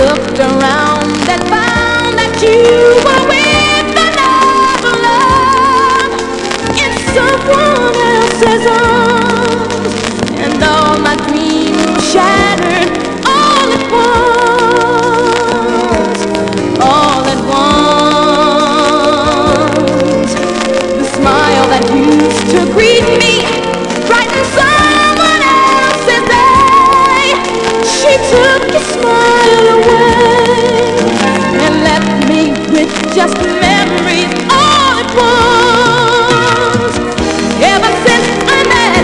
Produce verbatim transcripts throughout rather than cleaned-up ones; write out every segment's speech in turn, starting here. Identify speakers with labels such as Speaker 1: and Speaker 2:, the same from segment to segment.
Speaker 1: looked around and found that you were with another love in someone else's arms, and all my dreams were shattered all at once, all at once. The smile that used to greet me brightened someone else's day. She took the smile away and left me with just memories all at once. Ever since I met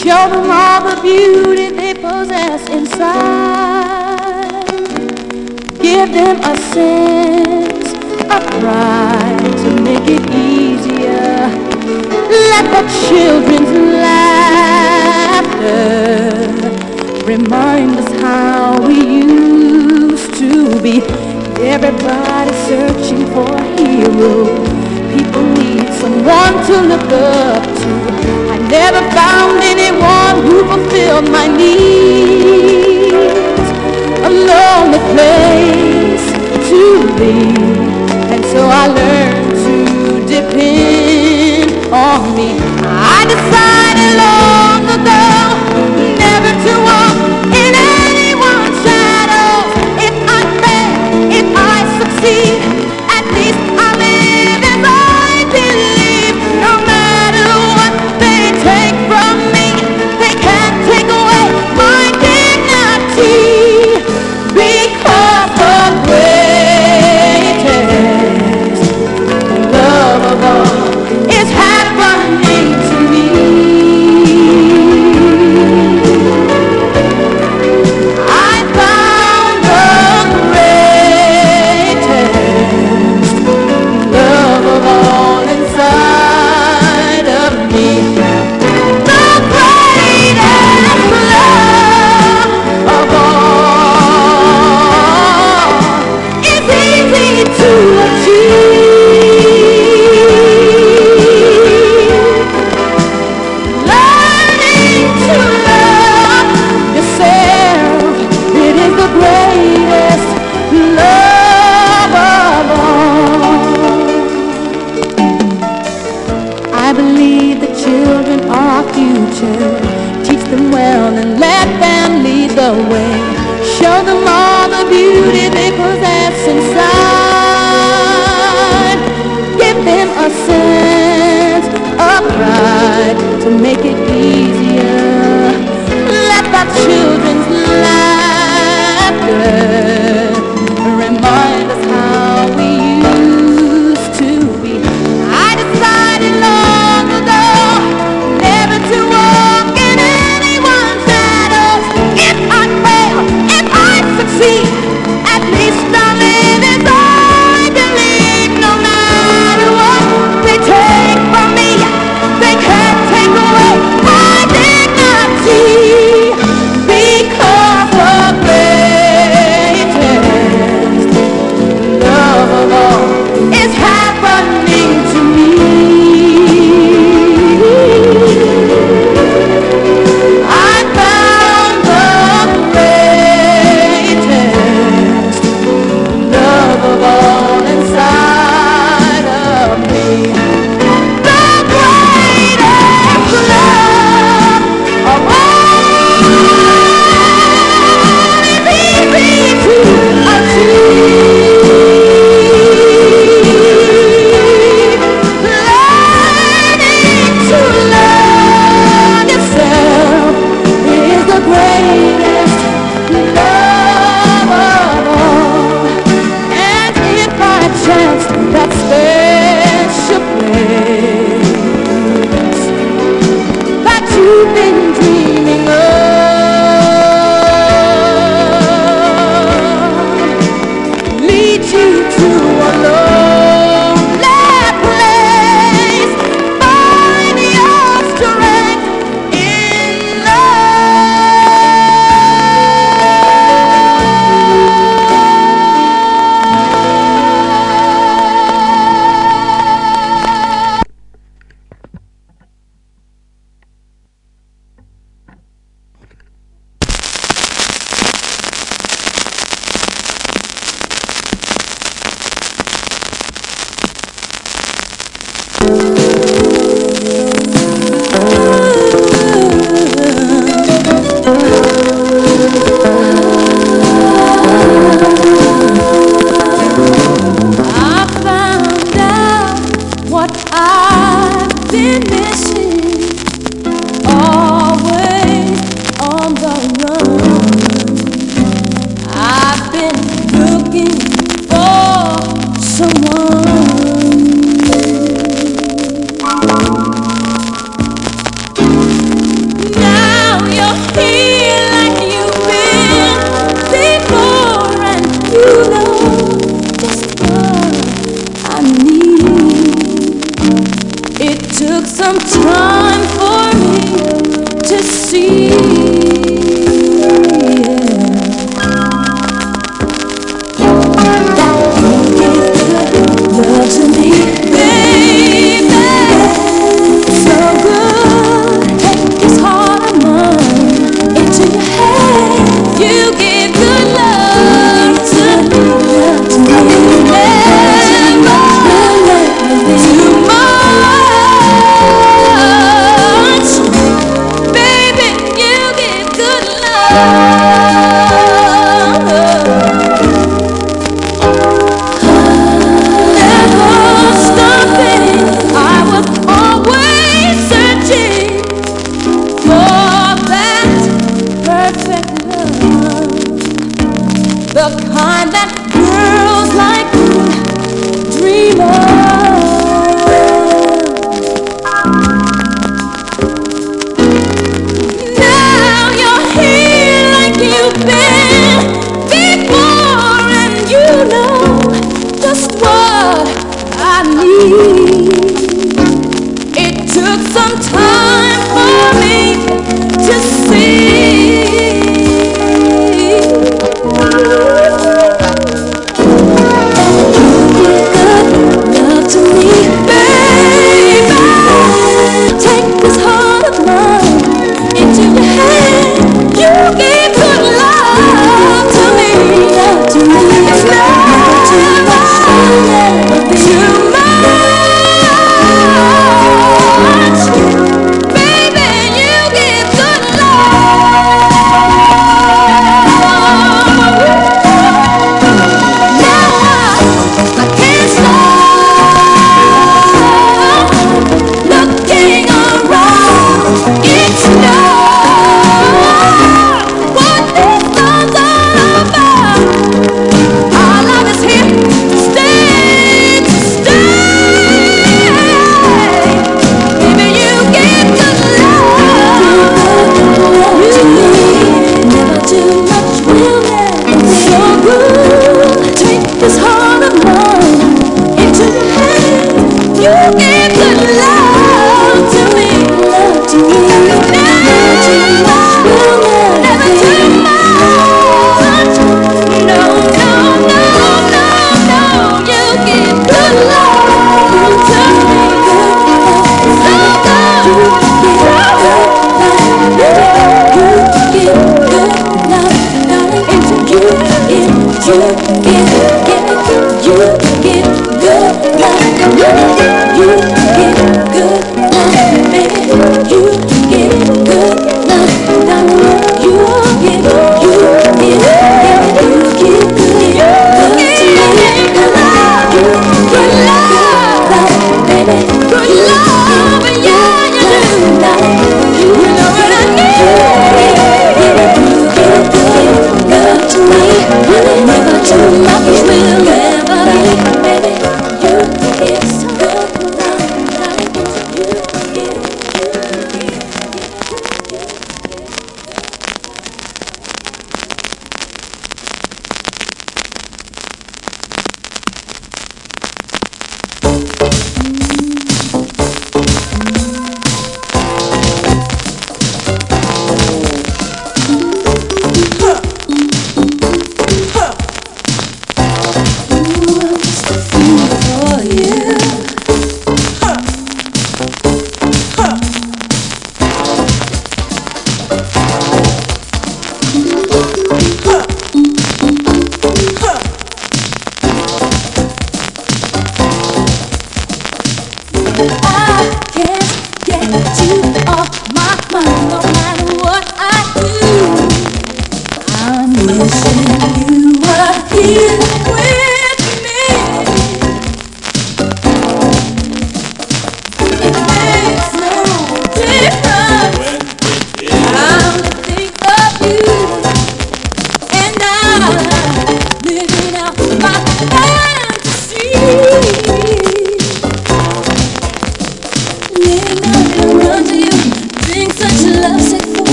Speaker 1: Show them all the beauty they possess inside. Give them a sense of pride to make it easier. Let the children's laughter remind us how we used to be. Everybody searching for a hero. People need someone to look up to. I never found anyone who fulfilled my needs. A lonely place to be, and so I learned to depend on me. I decided long ago never to walk in anyone's shadows. If I fail, if I succeed, at least I live as I believe. No matter what they take from me, they can't take away my dignity. Because the greatest love of all is happening to me. I found the greatest love of all inside of me. The greatest love of all is easy to achieve. Learning to love yourself, it is the greatest love of all. I believe the children are our future. Teach them well and let them lead the way. Show them all the beauty they possess inside. Give them a sense of pride to make it easier. Let the children's laughter remind us how we used to be. I decided long ago never to walk in anyone's shadows. If I fail, if I succeed, at least I live as I believe. No matter what they take from me, they can't take away the kind that girls like me dream of. Now you're here like you've been before, and you know just what I need. It took some time for me to see. Good love to me, baby. Take this heart of mine into your hand. You give good love to me, love to me. It's not too much, too much.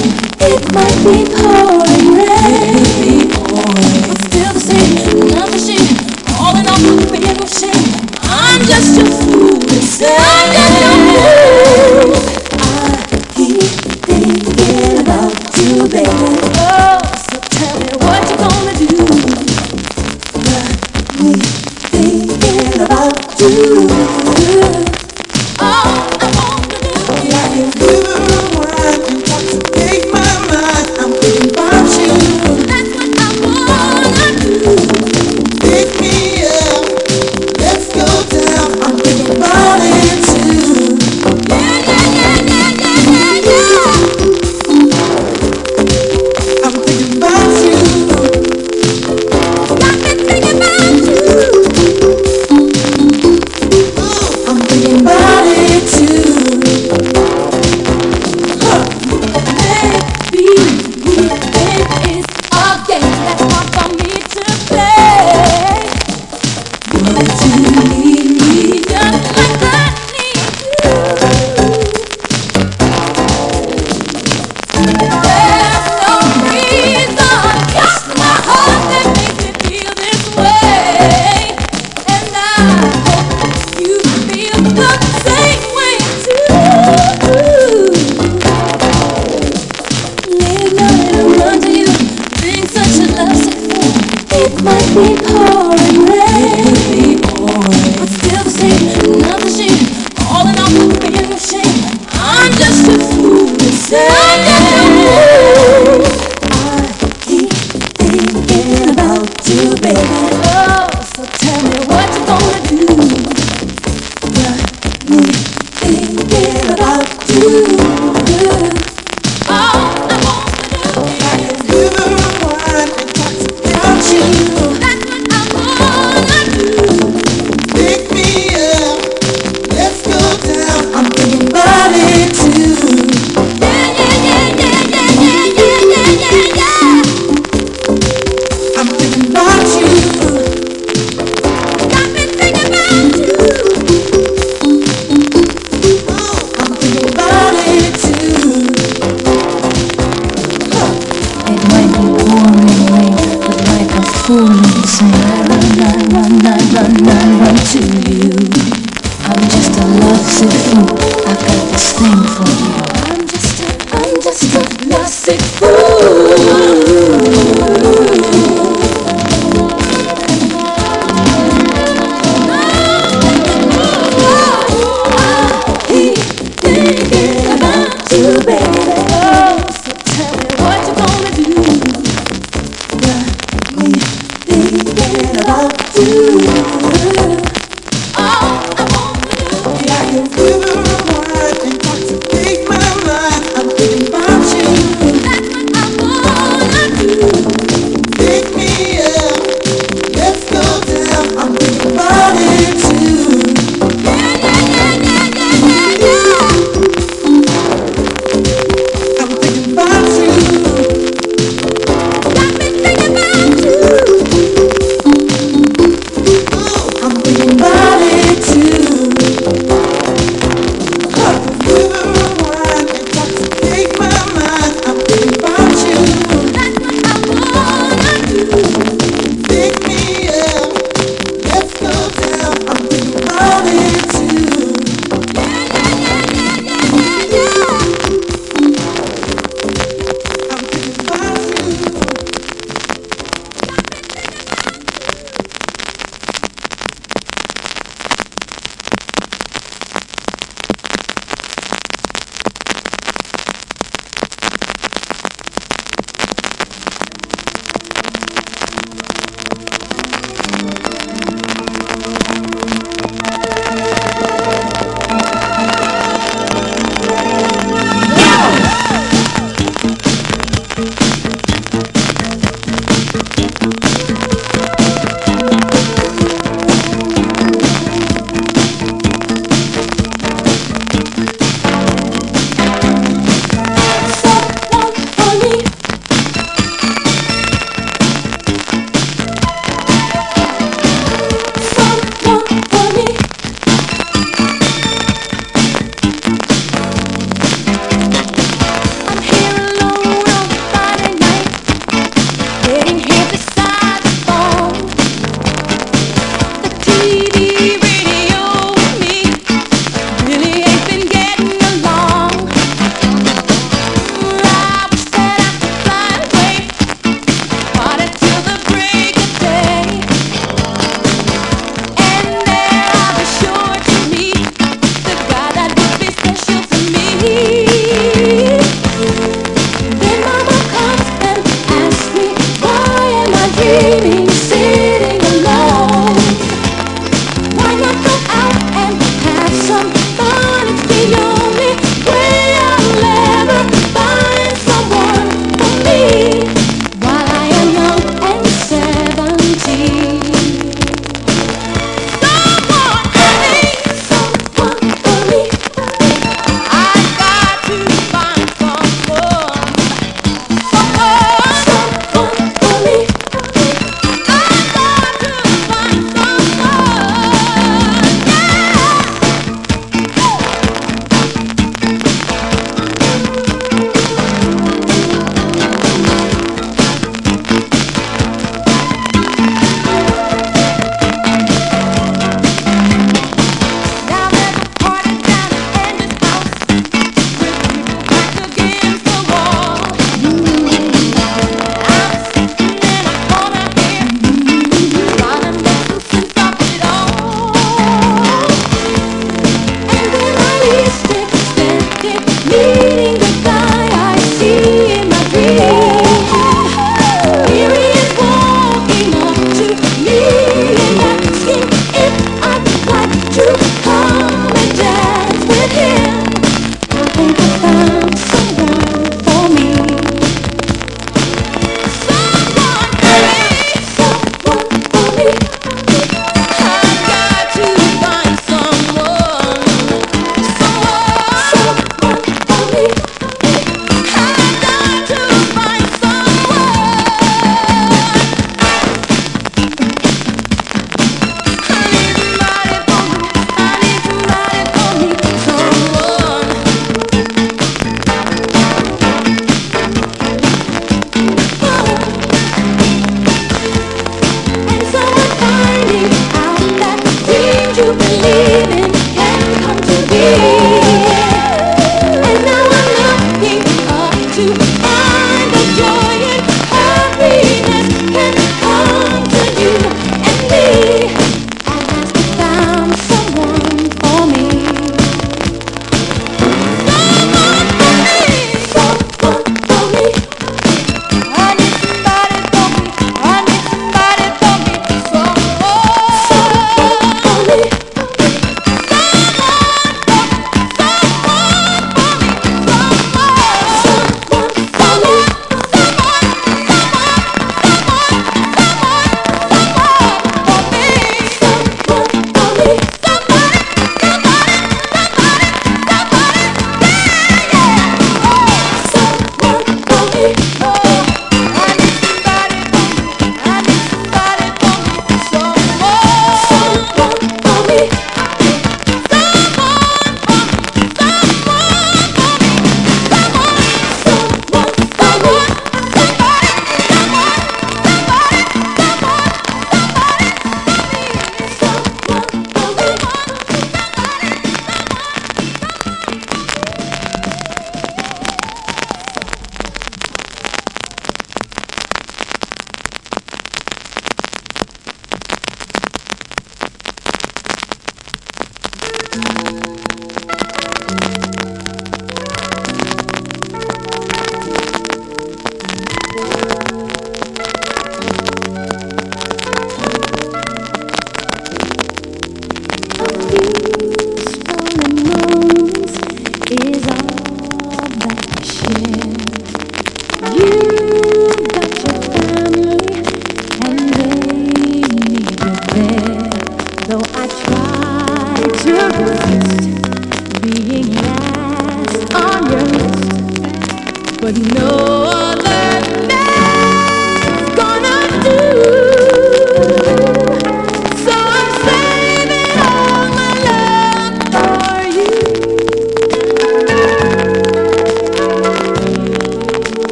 Speaker 2: Might be pouring rain, but still the same. Nothing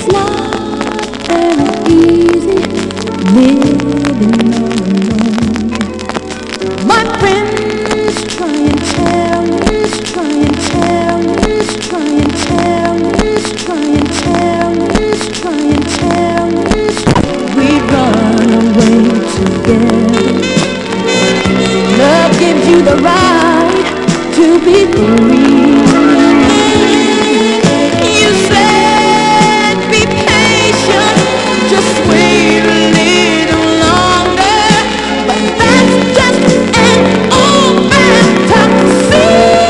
Speaker 1: It's not very easy living all alone. My friends try and tell me, try and tell me, try and tell me, try and tell me, try and tell me we run away together. Love gives you the right to be free. You said be patient, just wait a little longer, but that's just an old fantasy.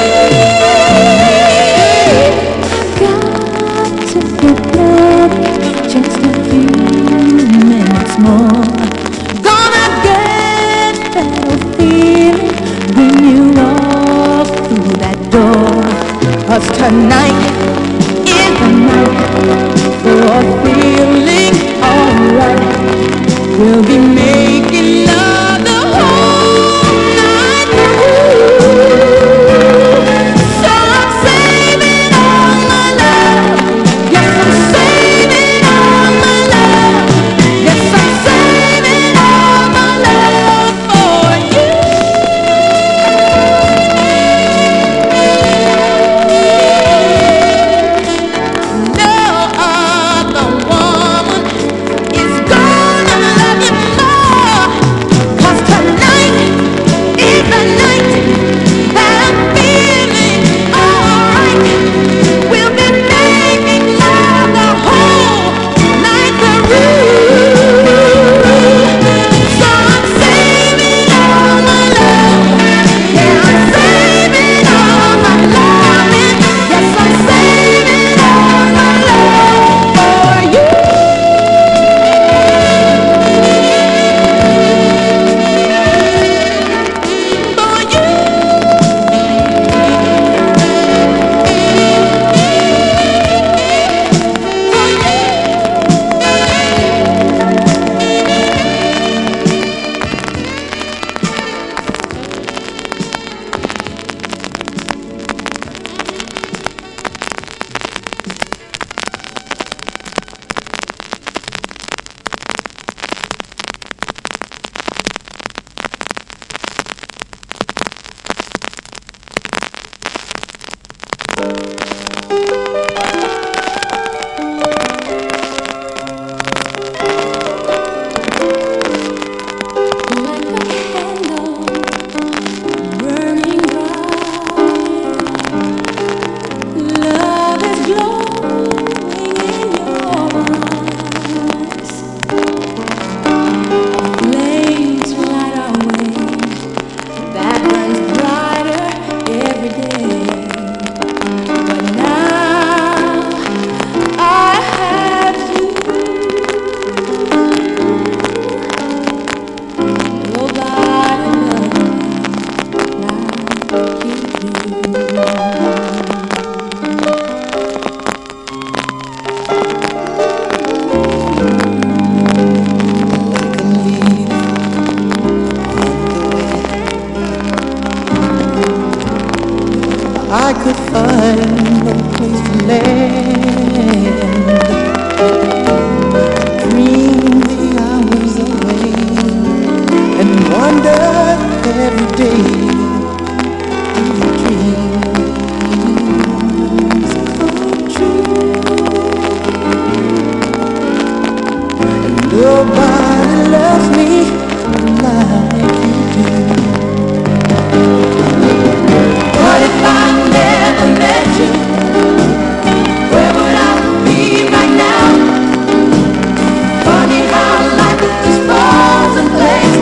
Speaker 1: Got to forget just a few minutes more. Gonna get that old feeling when you walk through that door. 'Cause tonight is the night for feeling alright. We'll be making love the whole night through. So I'm saving all my love. Yes, I'm saving all my love. Yes, I'm saving all my love for you. No other woman is gonna love you more. 'Cause tonight is the night that I'm feeling alright. We'll be making love the whole night through. So I'm saving all my love. Yeah, I'm saving all my loving. Yes, I'm saving all my love for you. For you. Like a candle burning bright, love is glowing in your eyes. Flames light our way, that burns brighter every day. But now I have you. Nobody loves me like you do.
Speaker 2: I could find no place to land. Dream the hours away and wonder every day if the dreams come true. And nobody loves me like you do. What if I never met you? Where would I be right now? Funny how life just falls in place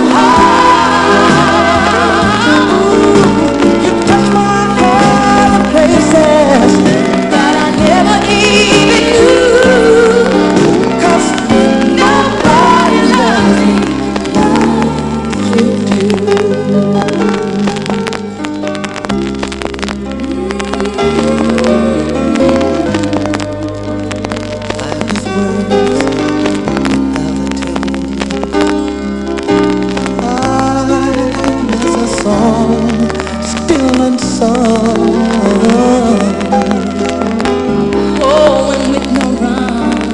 Speaker 2: somehow. You touch my heart in places that I never even knew. 'Cause nobody loves me like you do. Still unsung.
Speaker 1: Poem with no rhyme.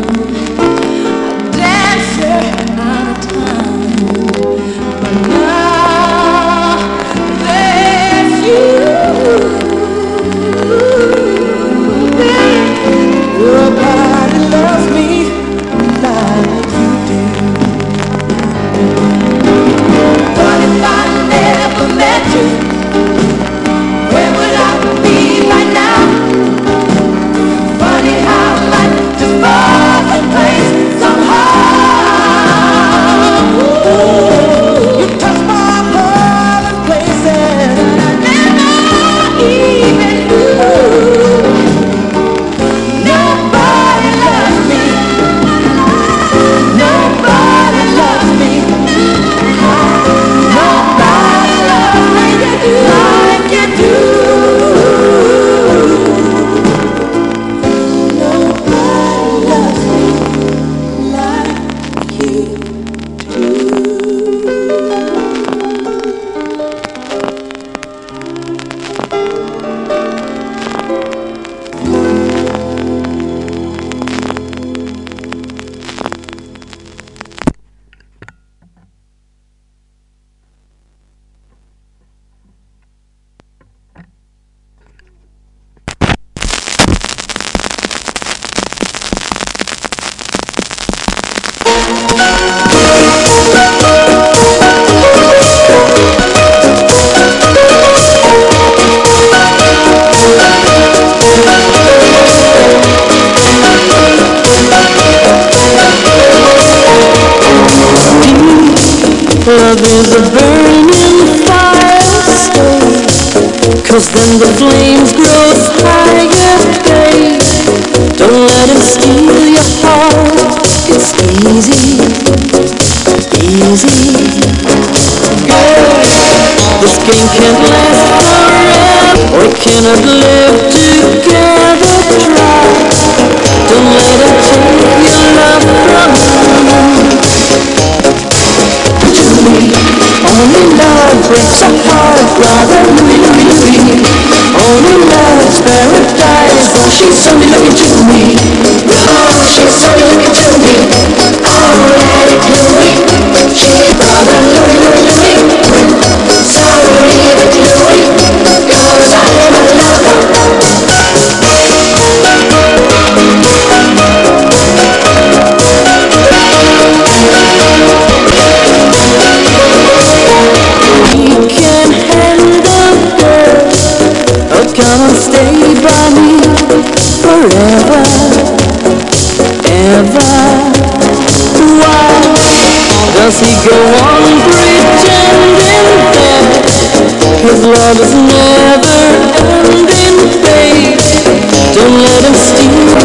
Speaker 1: Love is a burning fire, stay, 'cause then the flames grow higher, babe. Don't let him steal your heart. It's easy, easy. Girl, this game can't last forever. We cannot live together. Try. Don't let him take your love from you. To me, only love breaks a heart, brother Louie, Louie, Louie. Only love's paradise. Oh, she's only looking to me. Oh, she's only looking to me. Oh, let it Louie. She's brother Louie, Louie, Louie. So leave it Louie, 'cause I am a lover. Come and stay by me forever, ever. Why does he go on pretending that his love is never ending, babe? Don't let him steal.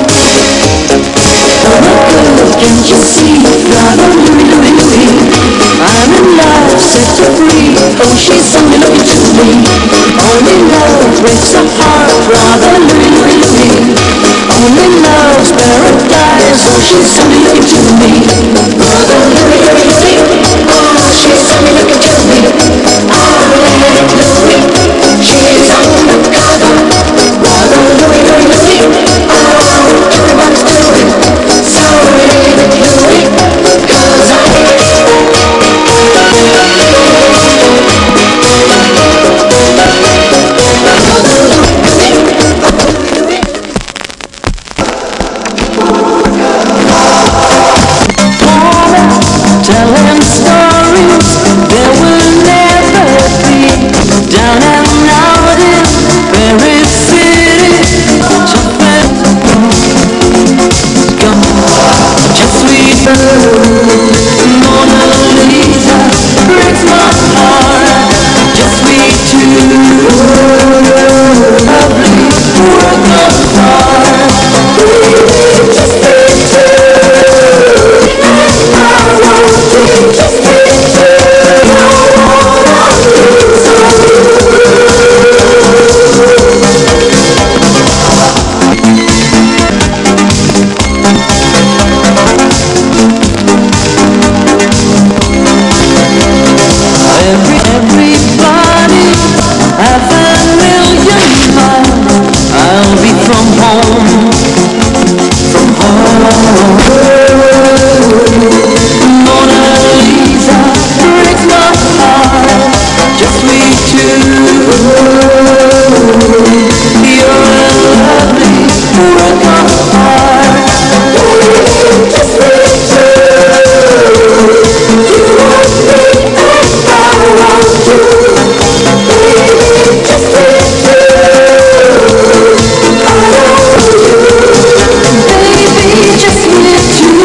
Speaker 1: Oh my God, can't you see? Brother Louie, Louie, Louie. I'm in love, set her free. Oh, she's only looking to me. Only love breaks a heart, brother Louie, Louie, Louie. Only love's paradise. Oh, she's only looking to me. Brother Louie, Louie, Louie. Oh, she's only looking to me. Oh, let it Louie. She's undercover. Brother Louie, Louie, Louie. Oh, everyone's doing. So leave it Louie, 'cause I telling stories there will never be. Down and out in Paris City, something gone. Just sweet Mona Lisa breaks my heart. Just sweet too lovely, work of heart. Just sweet too. Everybody have a million miles. I'll be from home, from home. Mona Lisa breaks my heart. Just me too. You're a lovely work of art. Just me too. You want me and I want you. Baby, just me too. I want you. Baby, just me too.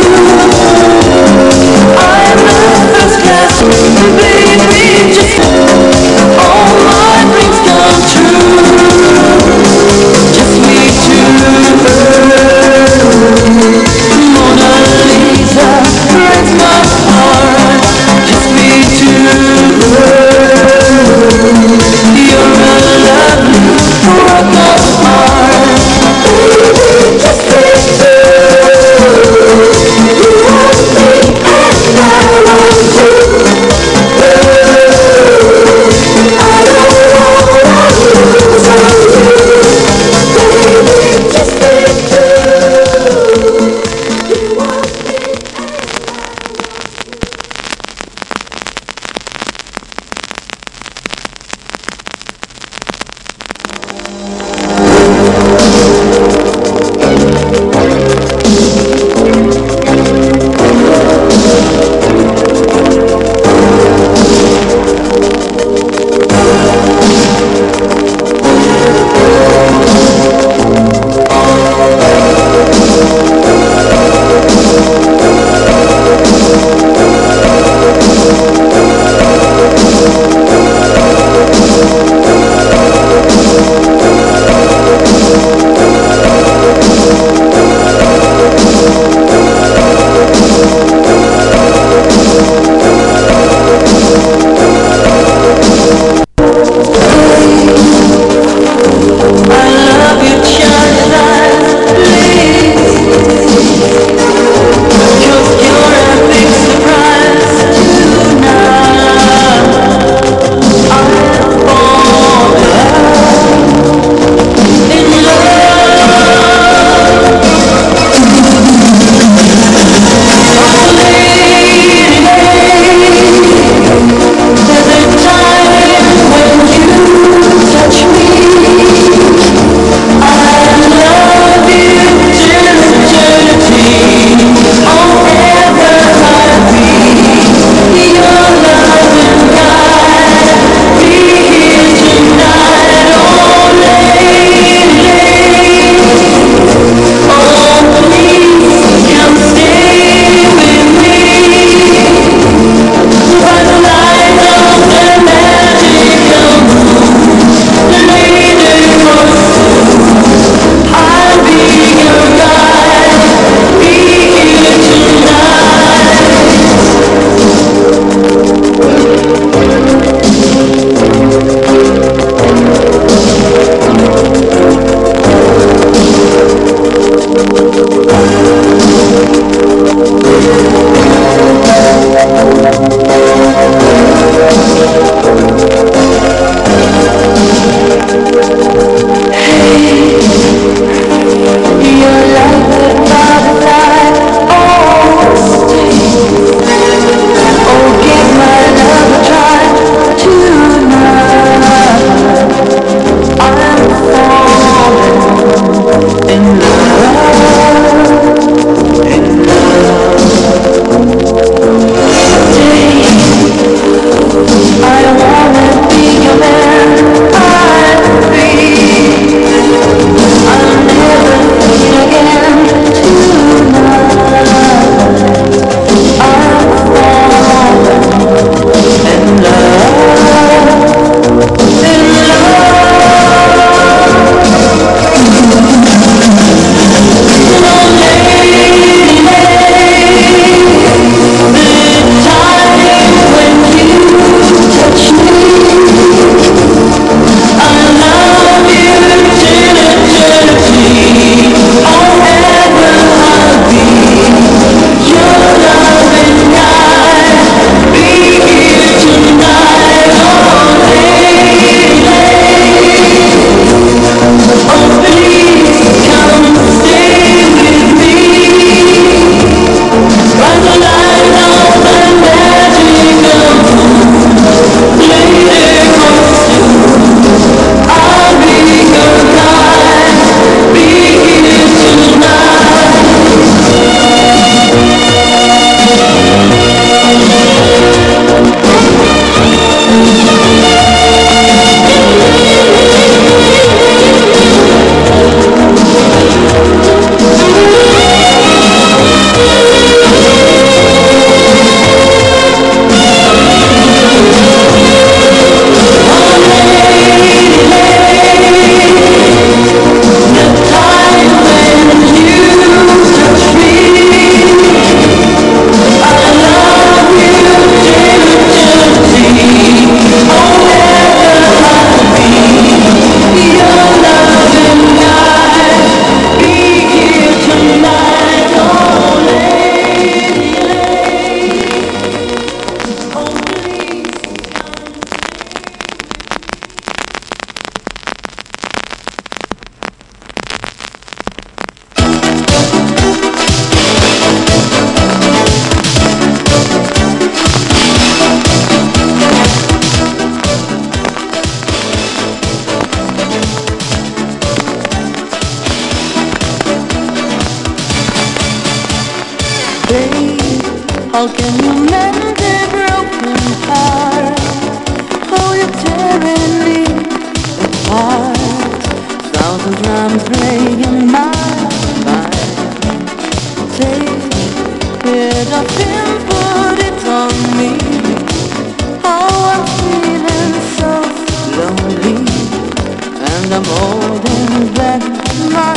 Speaker 1: Babe, how can you mend a broken heart? Oh, you're tearing me apart. Thousand drums playing in my mind. Take it off him, put it on me. Oh, I'm feeling so lonely, and I'm holding back my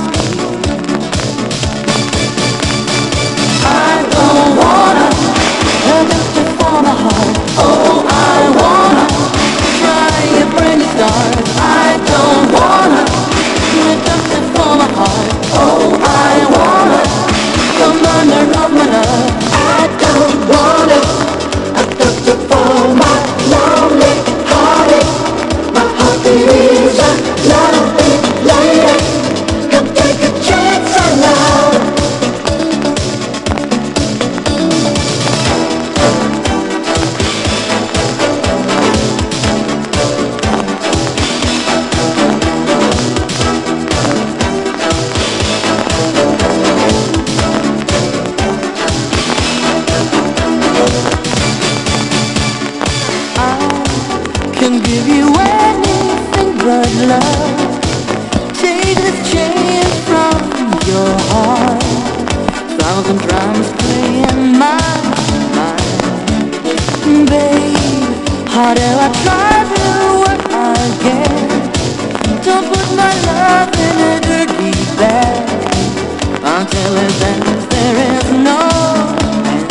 Speaker 1: I don't wanna hurt it for my heart. Oh, I wanna try and bring it start. I don't wanna hurt it for my heart. Oh, I wanna come under of my love. I don't wanna hurt it for my lonely heartache. My heart is a lonely lady. Come take a chance on love. Can give you anything but love. Take this chain from your heart. Thousand drums play in my mind. Babe, how do I try to what I get? Don't put my love in a dirty bag. Until it ends, there is no end.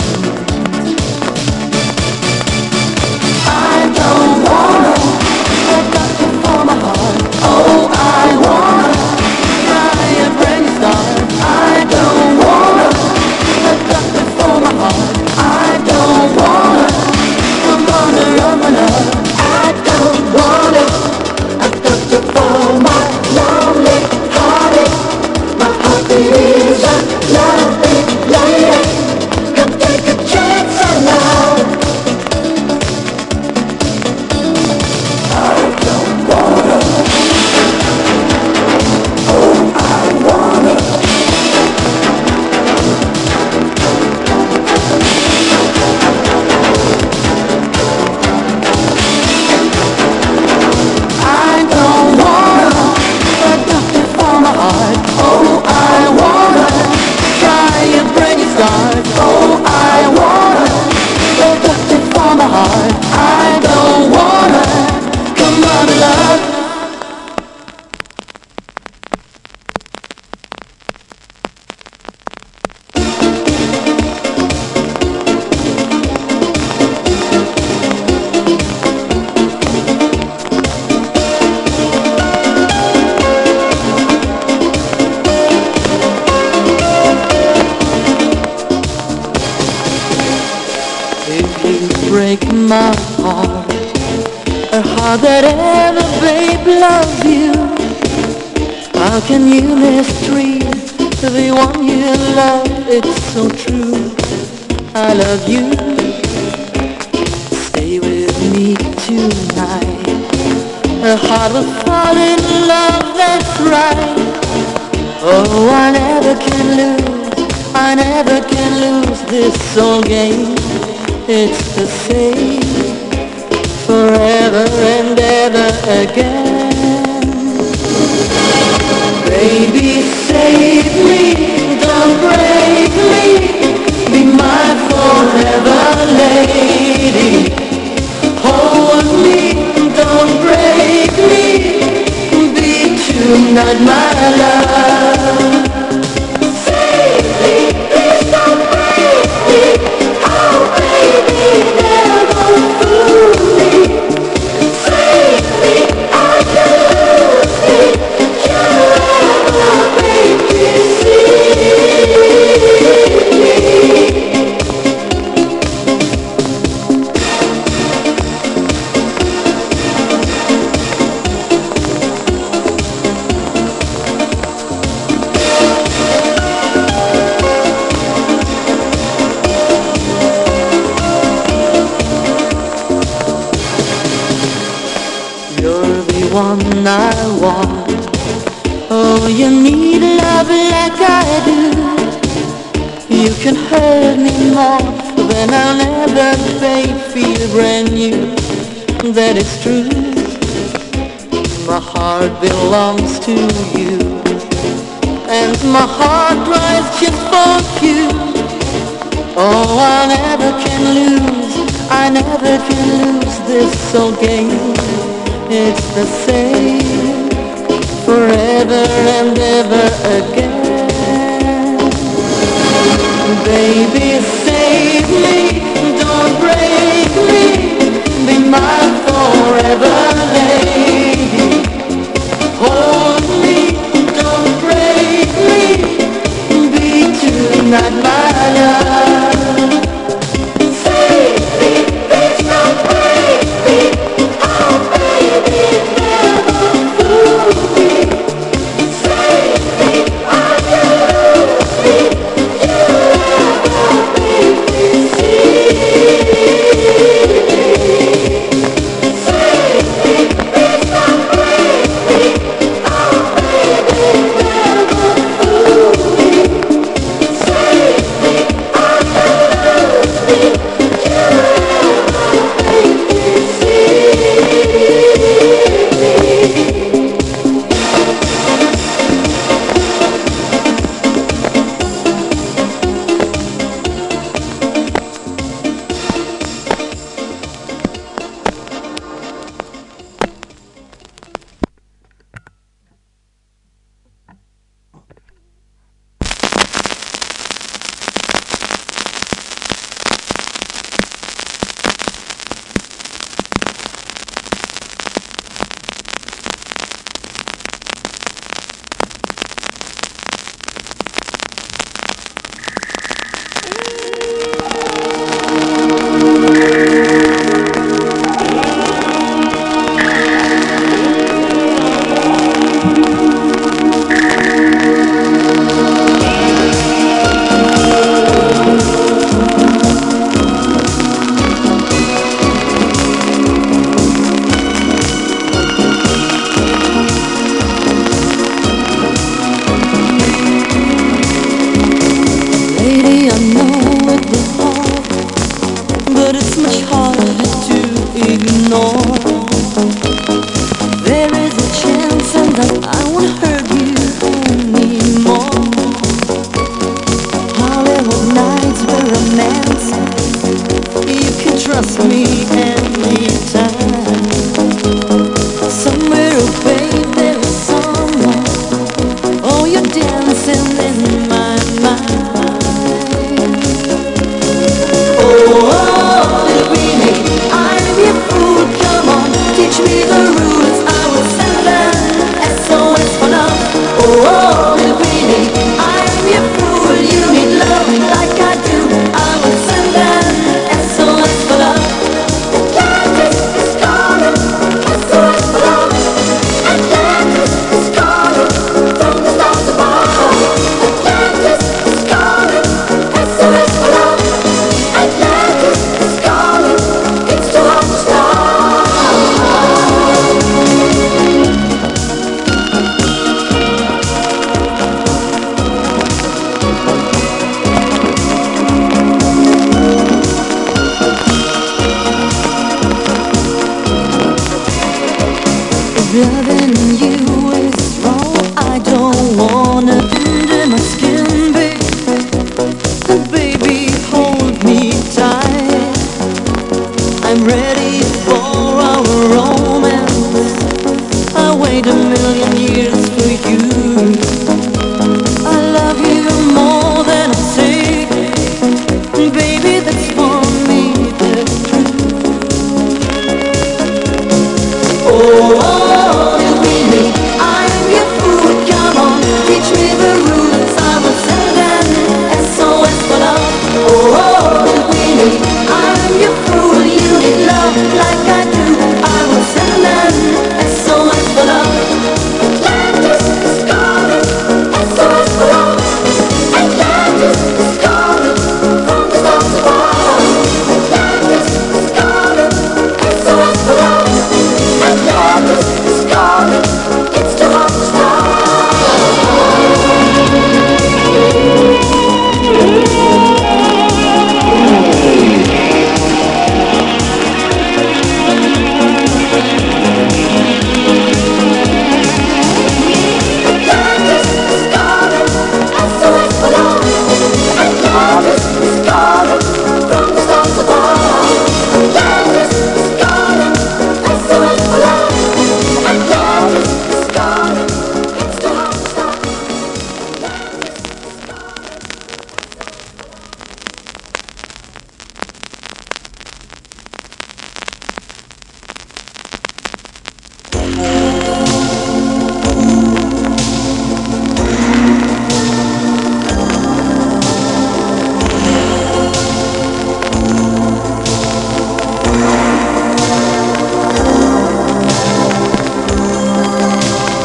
Speaker 1: I don't wanna for my heart. Oh, I wanna try and bring it start. I don't wanna adopt it for my heart. I don't wanna come under of my love. I don't wanna adopt it for my lonely heartache. My heart is a lonely lady. Come take a chance on love. Break my heart, a heart that ever, babe, loved you. How can you mistreat the one you love? It's so true. I love you. Stay with me tonight. A heart will fall in love, that's right. Oh, I never can lose, I never can lose this soul game. It's the same forever and ever again. Baby, save me, don't break me. Be my forever lady. Hold me, don't break me. Be tonight my love. Save me, please don't break me. Oh baby, never fool me. Save me, I can lose me. You ever make me see me. One I want. Oh, you need love like I do.
Speaker 2: You can hurt me more than I'll ever pay. Feel brand new, that is true. My heart belongs to you, and my heart cries just for you. Oh, I never can lose, I never can lose this soul game. It's the same forever and ever again. Baby, save me, don't break me, be mine forever, lady. Hold me, don't break me, be tonight my love. Save me, please don't break me, oh baby, never fool me. Save me, I can lose me, you never make me see. Save me, please don't break me, oh baby, never fool me. Save me, I can lose me, you never make me see. Lady, I know it was hard, but it's much harder to ignore. There is a chance and that I won't hurt you anymore. Hollywood nights were romance, you can trust me anytime. Somewhere away there is someone, oh you're dancing in my mind. Teach me the rules, I will send them S O S for love. Oh, oh, little Queenie, I'm your fool. You need love like I do, I will send them S O S for love.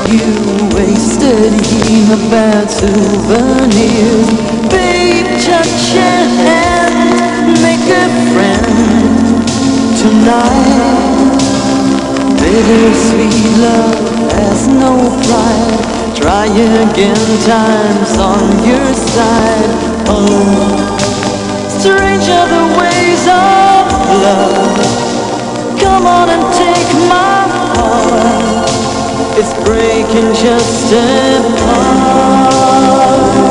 Speaker 2: You wasted him a bad souvenirs. Babe, touch your hand, make a friend tonight. Bittersweet love has no pride. Try again, time's on your side. Oh, strange are the ways of love. Come on and take my heart. It's breaking just apart.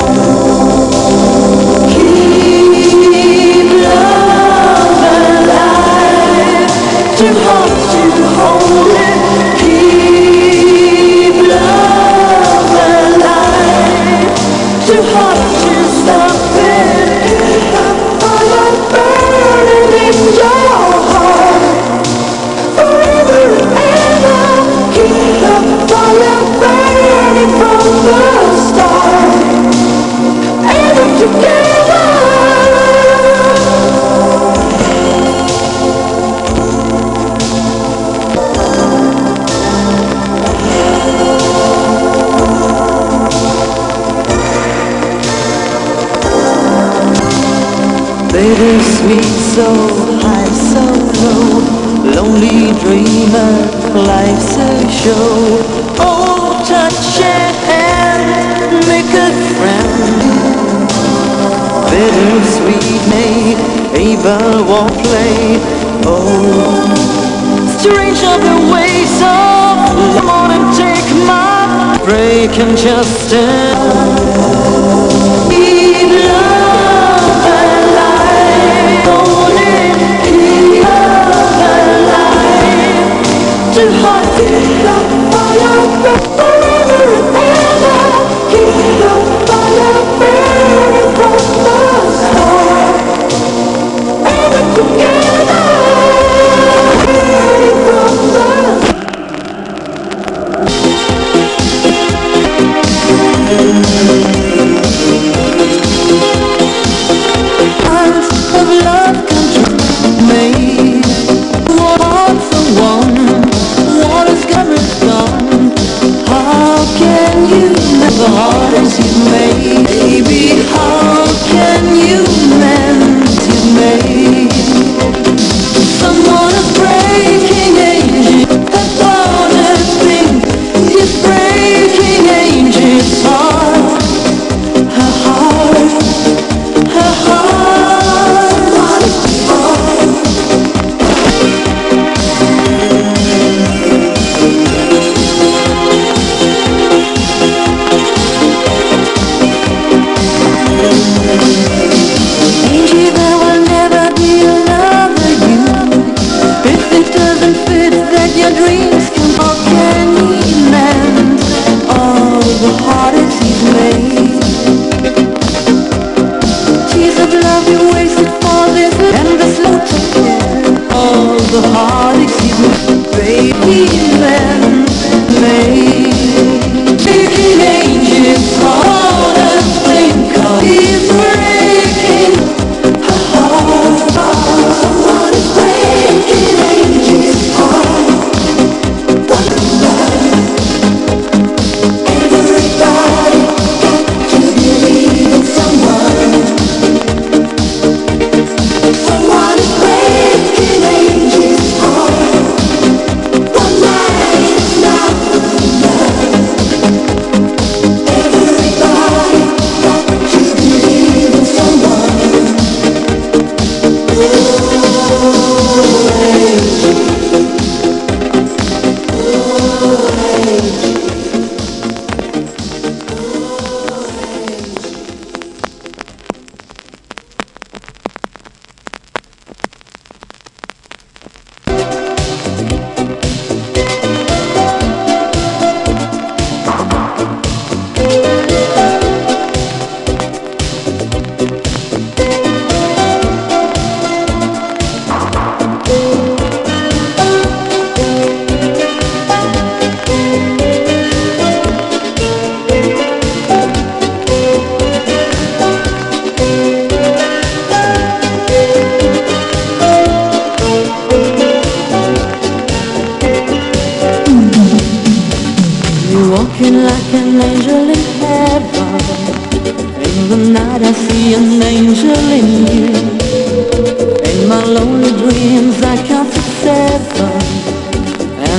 Speaker 2: Keep love alive. Too hard to hold it. Keep love alive. Too hard to stop it. Keep the fire burning in your heart forever and ever. Keep the fire burning from the start, ever together. Bittersweet, so high, so low. Lonely dreamer, life's a show. Oh, touch your hand, make a friend. Bittersweet mate, Abel won't play. Oh, strange are the ways of love. Come on and take my break and just keep love alive. Only keep love alive. Too hard to keep the fire forever and ever. Keep the fire burning from the start, ever together. Burning from the arms of love country made. One for one, what is coming gone? How can you mend the heart as you made? Baby, how can you mend as you made? Someone is breaking angel, that thought has been is breaking angel's heart. Her heart, her heart, what is wrong? Angel, there will never be another you. If it doesn't fit that your dreams can, how can he mend all the heartaches he's made? Tears of love you wasted for this endless love to care. All the heartaches he's made, baby, mend, made. Breaking angels, all the think of he's breaking her heart. Someone is breaking angels' heart. Everybody got to believe in someone. Someone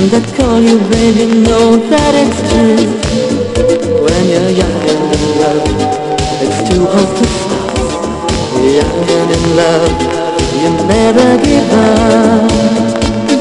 Speaker 2: that call you baby know that it's true. When you're young and in love, it's too hard to stop. Young and in love, you never give up.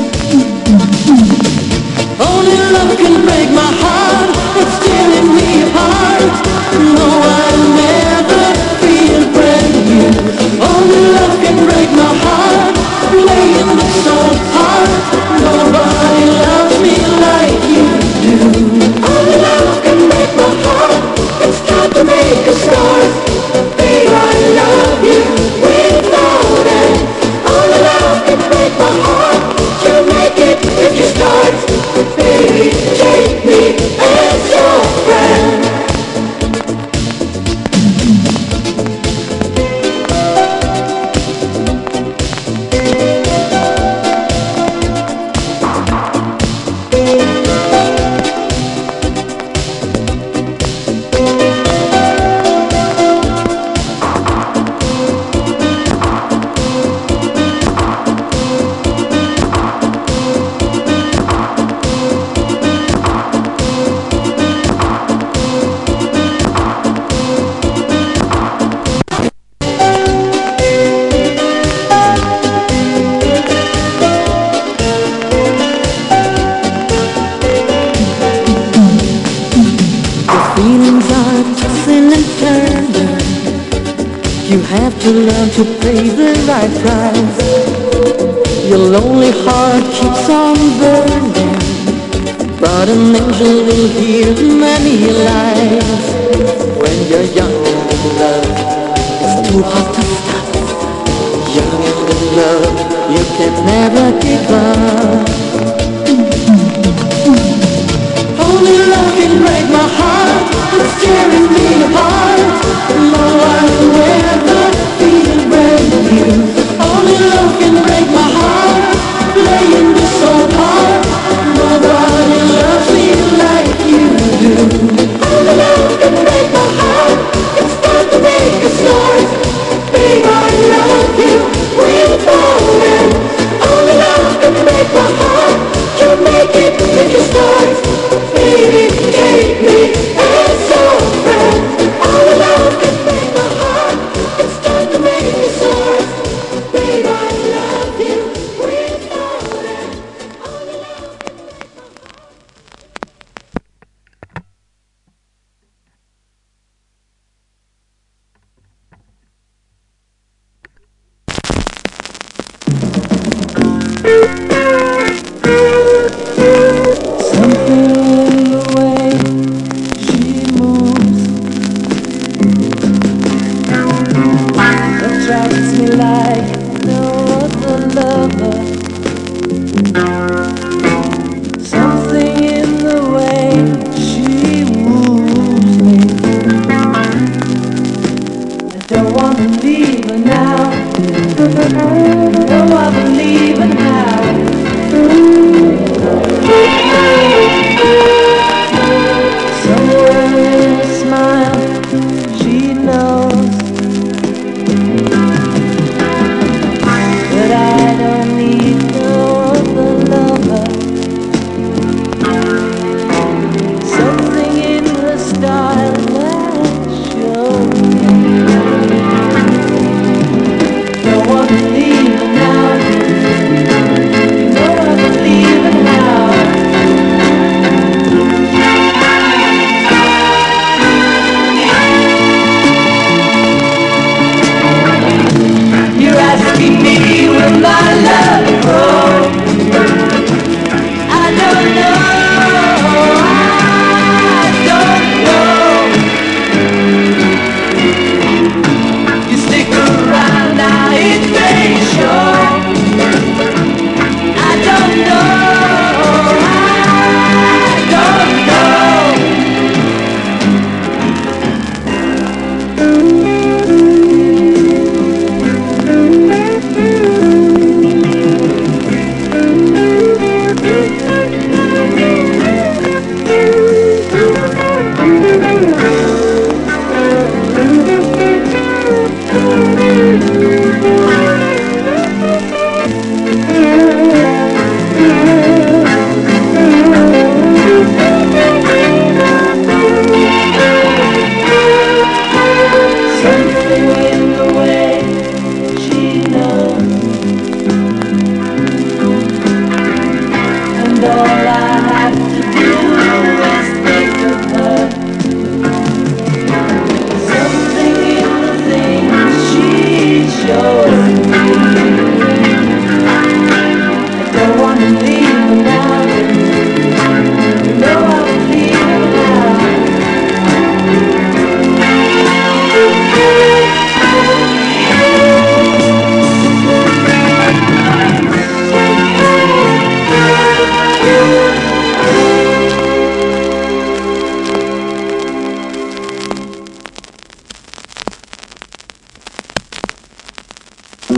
Speaker 2: Only love can break my heart, it's tearing me apart. No, I'll never feel brand new. Only love can break my heart, playing the so hard. Nobody loves me like you do. Only love can break my heart, it's time to make a start. Babe, I love you without end. Only love can break my heart, you make it if you start. Baby, take me as your friend. Feelings are tossing and turning. You have to learn to pay the right price. Your lonely heart keeps on burning, but an angel will hear many lies. When you're young and in love, it's too hard to stop. Young and in love, you can never give up. Only love can break my heart, it's tearing me apart. No, I'll never feel brand new. Only love can break my heart, playing this so hard. Nobody loves me like you do. Only love can break my heart, it's time to make a start. Babe, I love you without end. Only love can break my heart, you make it if you start. Baby, take me as your friend. Only love can break my heart, it's time to make a start. Babe, I love you without end. Only love can break my attracts me like no other lover. Something in the way she moves me. I don't wanna leave her now. No, I believe her now. Somewhere in a smile, she knows.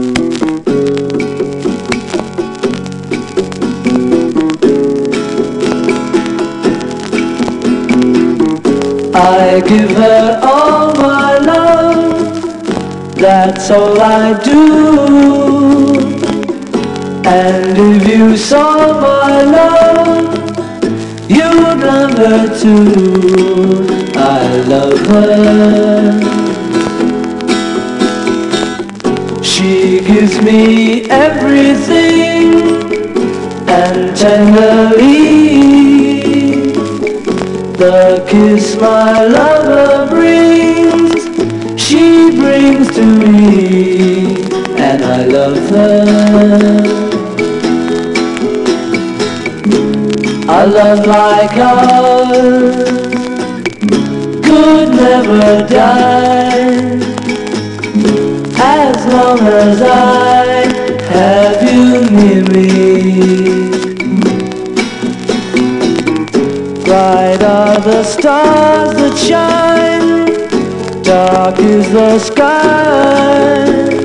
Speaker 3: I give her all my love, that's all I do. And if you saw my love, you'd love her too. I love her. She gives me everything, and tenderly the kiss my lover brings, she brings to me, and I love her. A love like ours could never die, as long as I have you near me. Bright are the stars that shine, dark is the sky.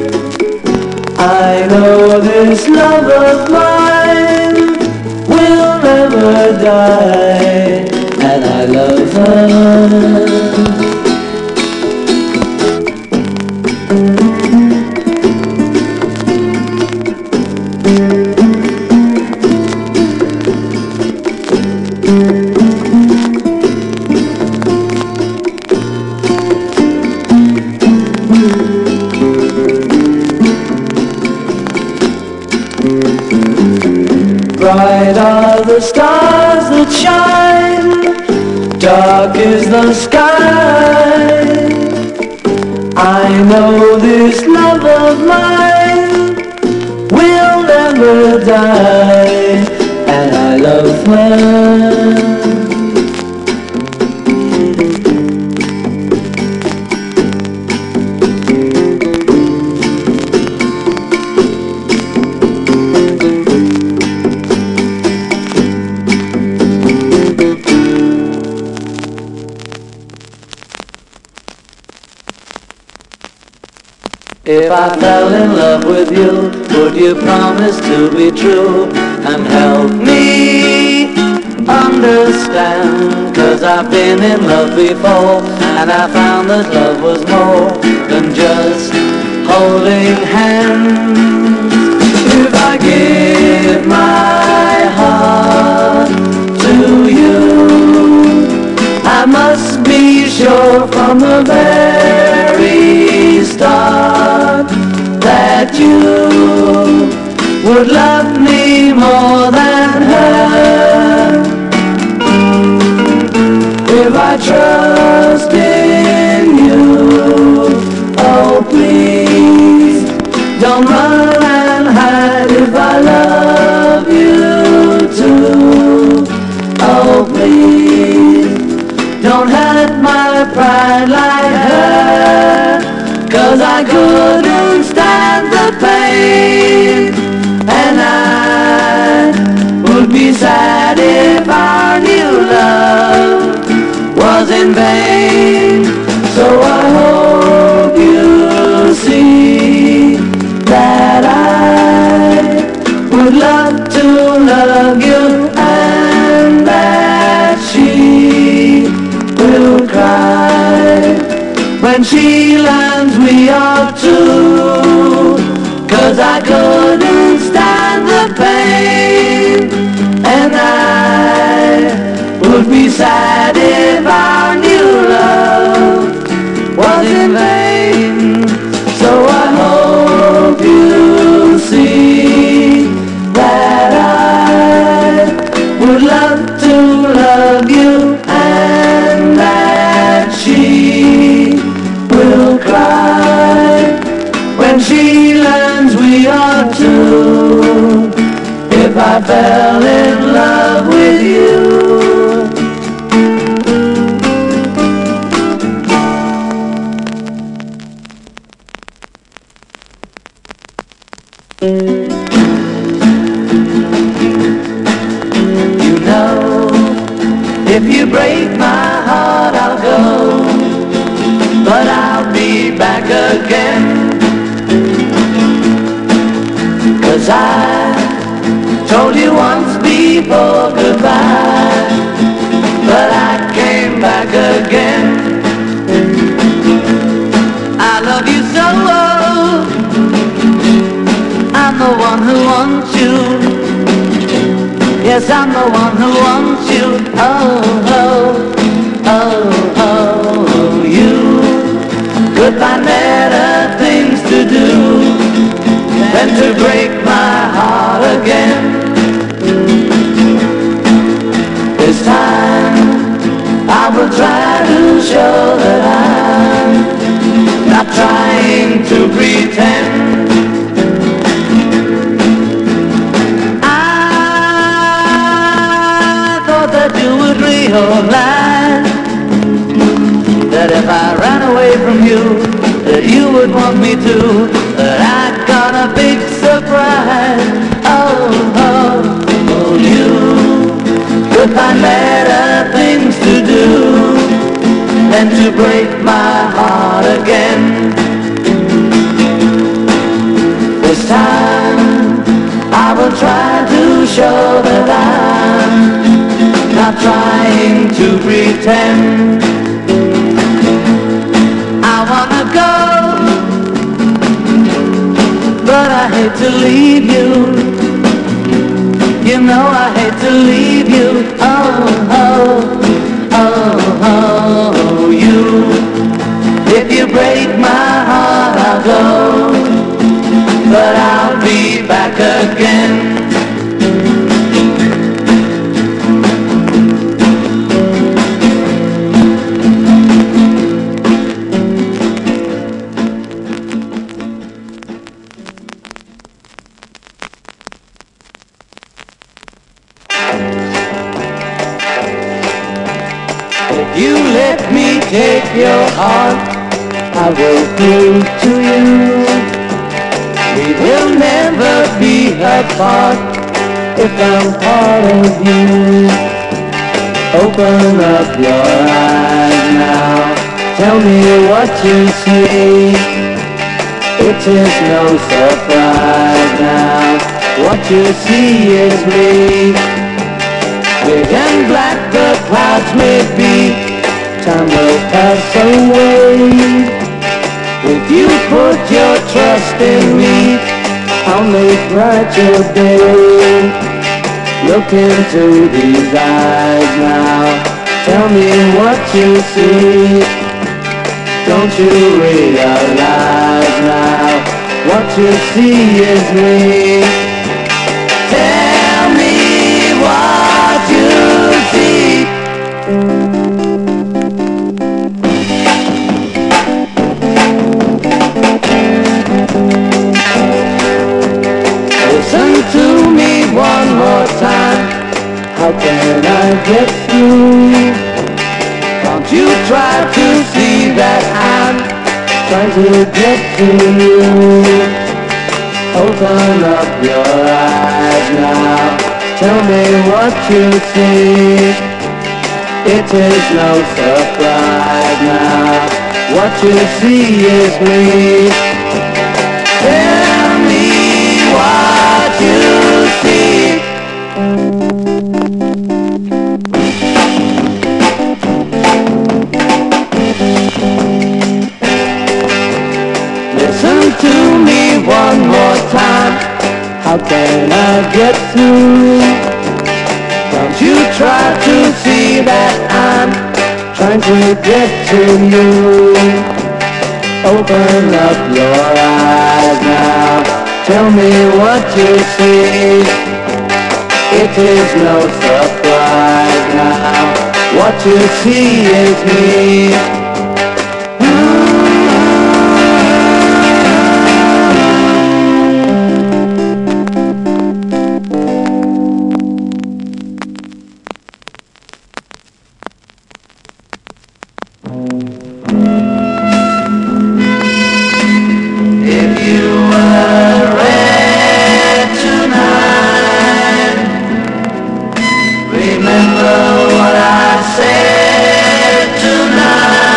Speaker 3: I know this love of mine will never die, and I love her. Bright are the stars that shine, dark is the sky. I know this love of mine will never die, and I love her. If I fell in love with you, would you promise to be true and help me understand? 'Cause I've been in love before, and I found that love was more than just holding hands. If I give my heart to you, I must be sure from the very start that you would love me more than her. If I trust in you, oh please don't run and hide. If I love you too, oh please don't hurt my pride like her. 'Cause I couldn't stand the pain, and I would be sad if our new love was in vain. So I hope you see that I would love to love you, and that she will cry when she learns we are two. 'Cause I couldn't stand the pain, and I would be sad if our new love was in vain. So I hope you see that I would love to love you, and that she will cry when she learns we are two. If I fell in love with you, you know, if you break my heart I'll go, but I'll be back again. 'cause I told you once before goodbye, but I came back again. I love you so, I'm the one who wants you. Yes, I'm the one who wants you. Oh, oh, oh, oh, you could find better things to do than to break my heart again. This time I will try to show that I'm not trying to pretend. I thought that you would realize that if I ran away from you, that you would want me to, that I got a big surprise. Oh, oh, oh, you could find better things to do than to break my heart again. This time I will try to show that I'm not trying to pretend. I wanna go, but I hate to leave you. You know I hate to leave you. Oh, oh, oh, oh, you. If you break my heart, I'll go, but I'll be back again. If you let me take your heart, I will prove to you we will never be apart. If I'm part of you, open up your eyes now, tell me what you see. It is no surprise now, what you see is me. Big and black the clouds may be, time will pass away. If you put your trust in me, I'll make bright your day. Look into these eyes now, tell me what you see. Don't you realize now, what you see is me. Tell me what you see. Listen to me one more time, how can I get through? Can't you try to see that I'm trying to get to you? Open up your eyes now, tell me what you see. It is no surprise now, what you see is me. Tell me what you see. Listen to me one more time, how can I get through? Don't you try to see that I'm trying to get to you. Open up your eyes now, tell me what you see. It is no surprise now, what you see is me. Remember what I said tonight.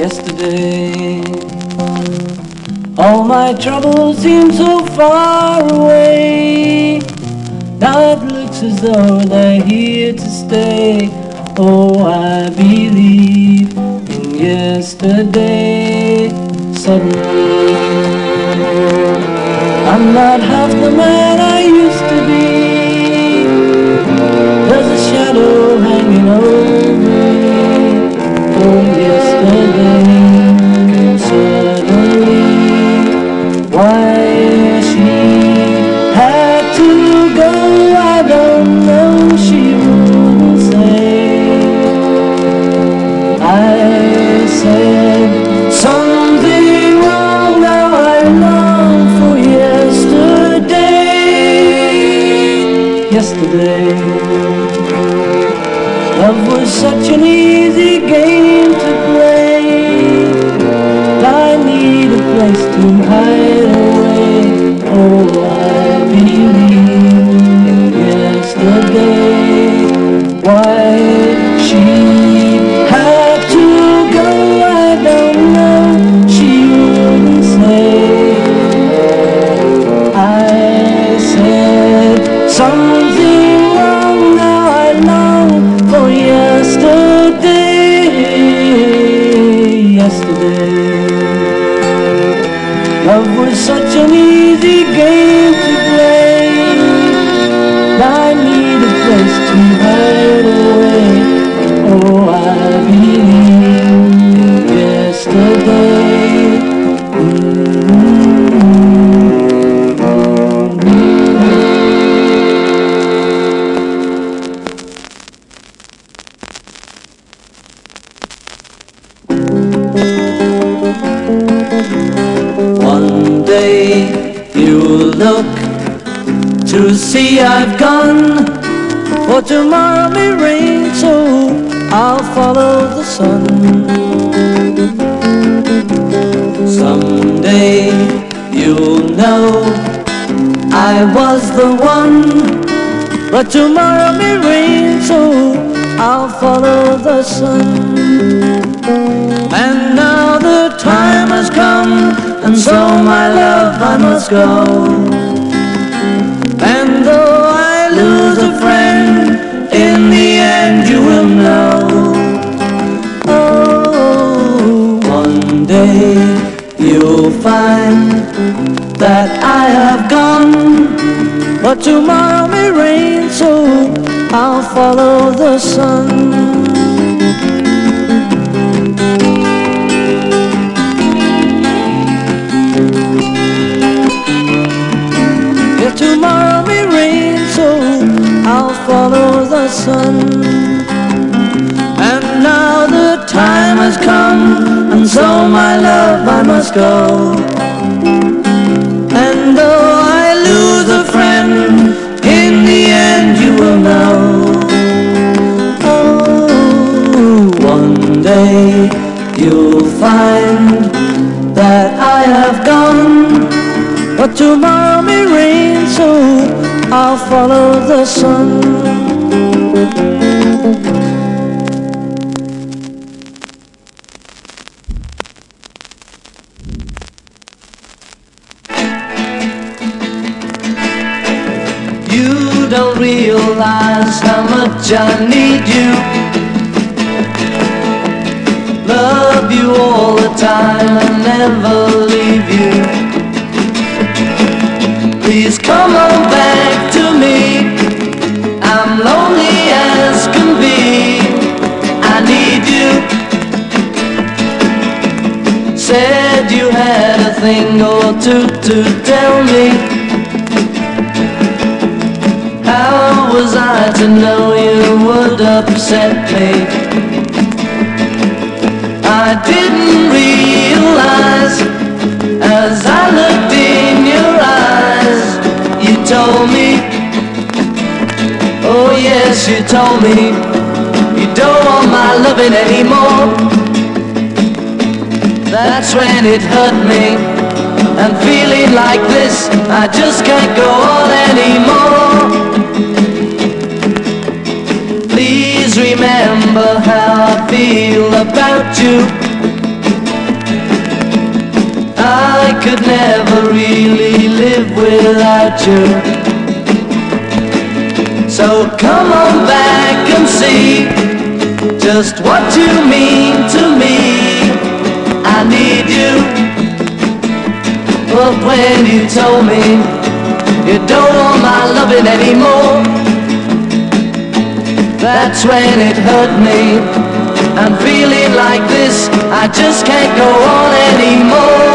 Speaker 3: yesterday. All my troubles seem so far away. Now it looks as though they're here to stay. Oh, I believe in yesterday. Suddenly, I'm not half the man I used to be. There's a shadow hanging over me. Oh, yesterday, suddenly, why she had to go, I don't know, she wouldn't say. I said something wrong, now I long for yesterday. Yesterday, love was such an easy game to play. I need a place to hide away. Oh, I believe in yesterday. Why she had to go, I don't know, she wouldn't say. I said something wrong, now I long for yesterday. Yesterday, love was such an easy game to play. I need a place to hide away. Oh, I believe in yesterday. One day you'll look to see I've gone, for tomorrow may rain, so I'll follow the sun. Someday you'll know I was the one, but tomorrow may rain, so I'll follow the sun. And now the time has come, and so my love I must go. And though I lose a friend, in the end you will know. Oh, one day you'll find that I have gone, but tomorrow may rain, so I'll follow the sun. Tomorrow may rain, so I'll follow the sun. And now the time has come, and so my love I must go. And though I lose a friend, in the end you will know. Oh, one day you'll find that I have gone, but tomorrow may rain, so I'll follow the sun. You don't realize how much I need you. Love you all the time and never leave you. Please come on back to me. I'm lonely as can be. I need you. Said you had a thing or two to tell me. How was I to know you would upset me? I didn't realize as I looked in your eyes. You told me, oh yes, you told me, you don't want my loving anymore. That's when it hurt me, and feeling like this, I just can't go on anymore. Please remember how I feel about you. could never really live without you. So come on back and see just what you mean to me. I need you. But when you told me you don't want my loving anymore, that's when it hurt me. I'm feeling like this, I just can't go on anymore.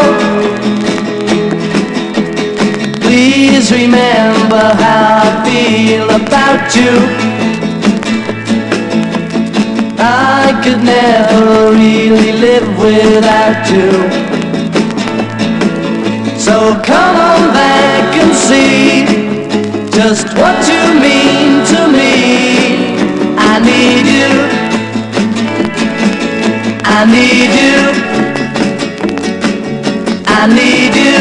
Speaker 3: Please remember how I feel about you. I could never really live without you. So come on back and see just what you mean to me. I need you. I need you. I need you.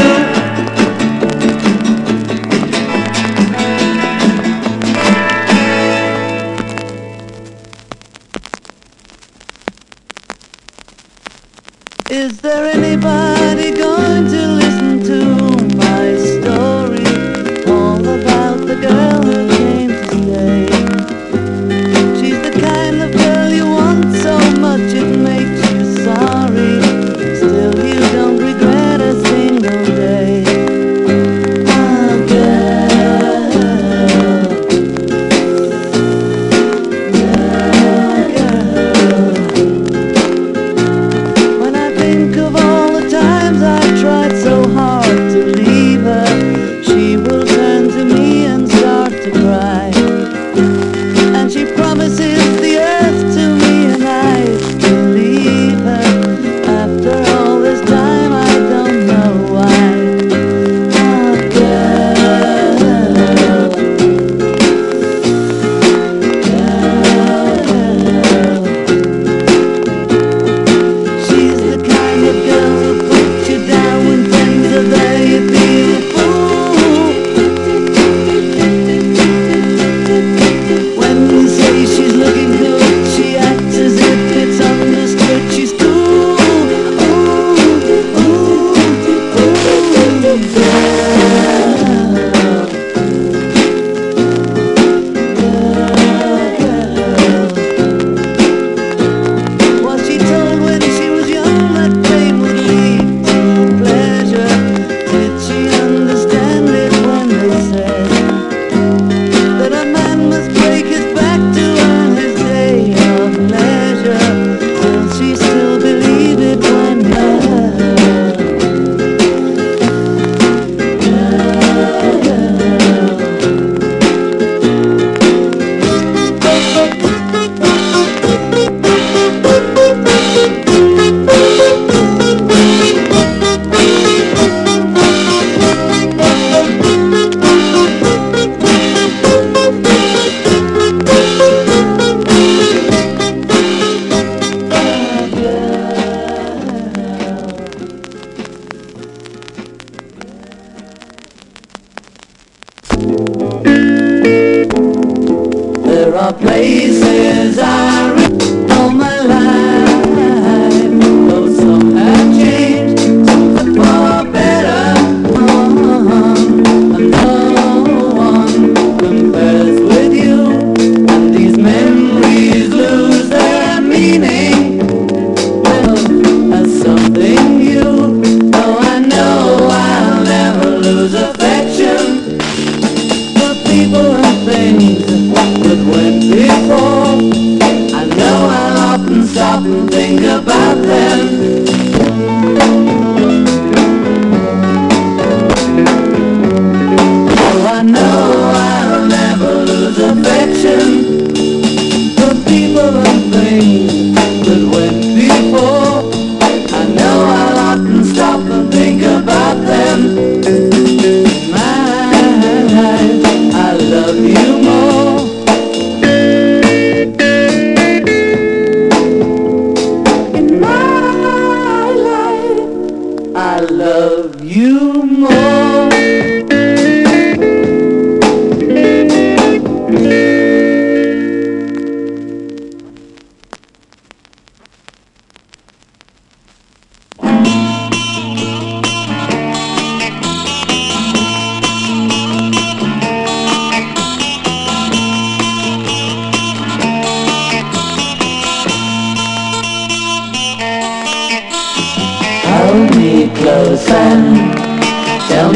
Speaker 2: Is there anybody going to listen to my story? All about the girl who came to stay. She's the kind of girl you want so much it makes you sorry. Still you don't regret a single day. Oh girl, girl, girl. When I think of all the times I've tried so hard to leave her, she will turn to me and start to cry. And she promises the earth to me and I believe her. After all this time I don't know why. Oh girl, girl. She's the kind of girl who puts you down when things are there, you feel a fool. When you say she's looking good, she acts as if it's understood she's cool. Ooh, ooh, ooh, girl, girl. Was she told when she was young that pain would lead to pleasure? Did she understand it when they said that a man must break his back to earn his day of leisure? Will she still believe it when there are places I read all my life, though some have changed, some for better. And no one compares with you, and these memories lose their meaning. Love has something new, though I know I'll never lose affection for people and things that went before.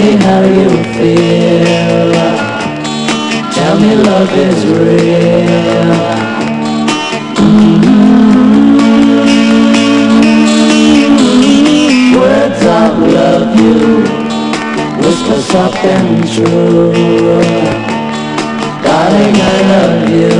Speaker 3: me how you feel. Tell me love is real. Mm-hmm. Words of love you whisper soft and true. Darling, I love you.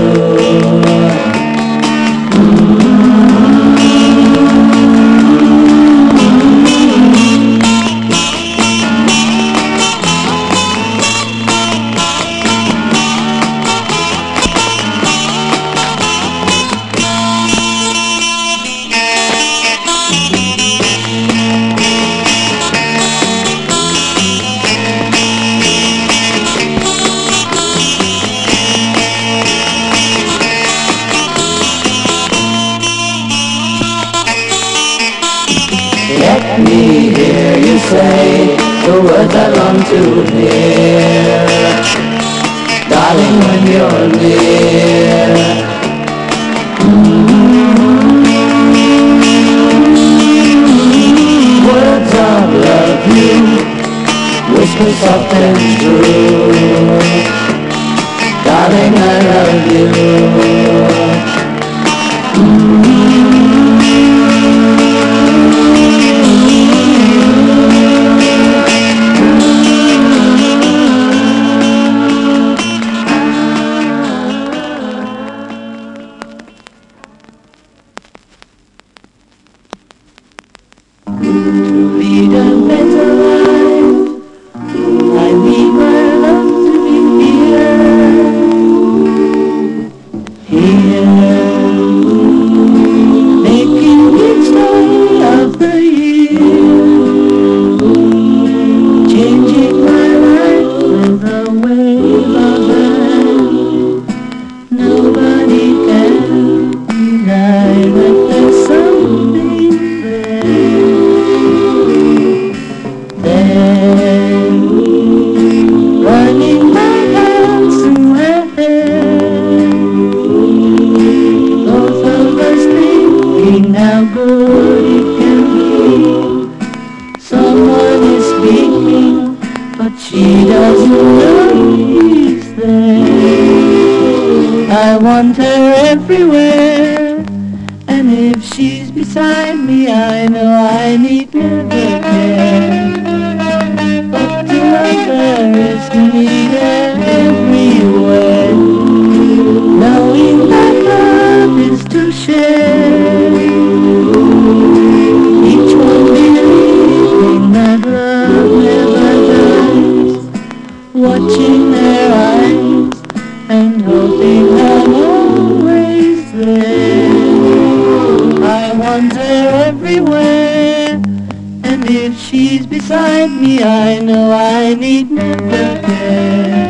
Speaker 3: Let me hear you say the words I long to hear. Darling, when you're near. Mm-hmm. Words of love you whisper soft and true. Darling, I love you. Mm-hmm. To lead a better life, I need my love to be here, here, making each day of the year, changing my life with a wave of hand. Nobody can deny that there's something there. Then, running my hands through her hair, both of us thinking how good it can be. Someone is speaking, but she doesn't know he's there. I want her everywhere, and if she's beside me, I know I need never care. But to love her is to need her everywhere, knowing that love is to share. Each one believing that love never dies, watching their eyes and hoping I'm always there. I want her everywhere, and if she's beside me, I know I need never care.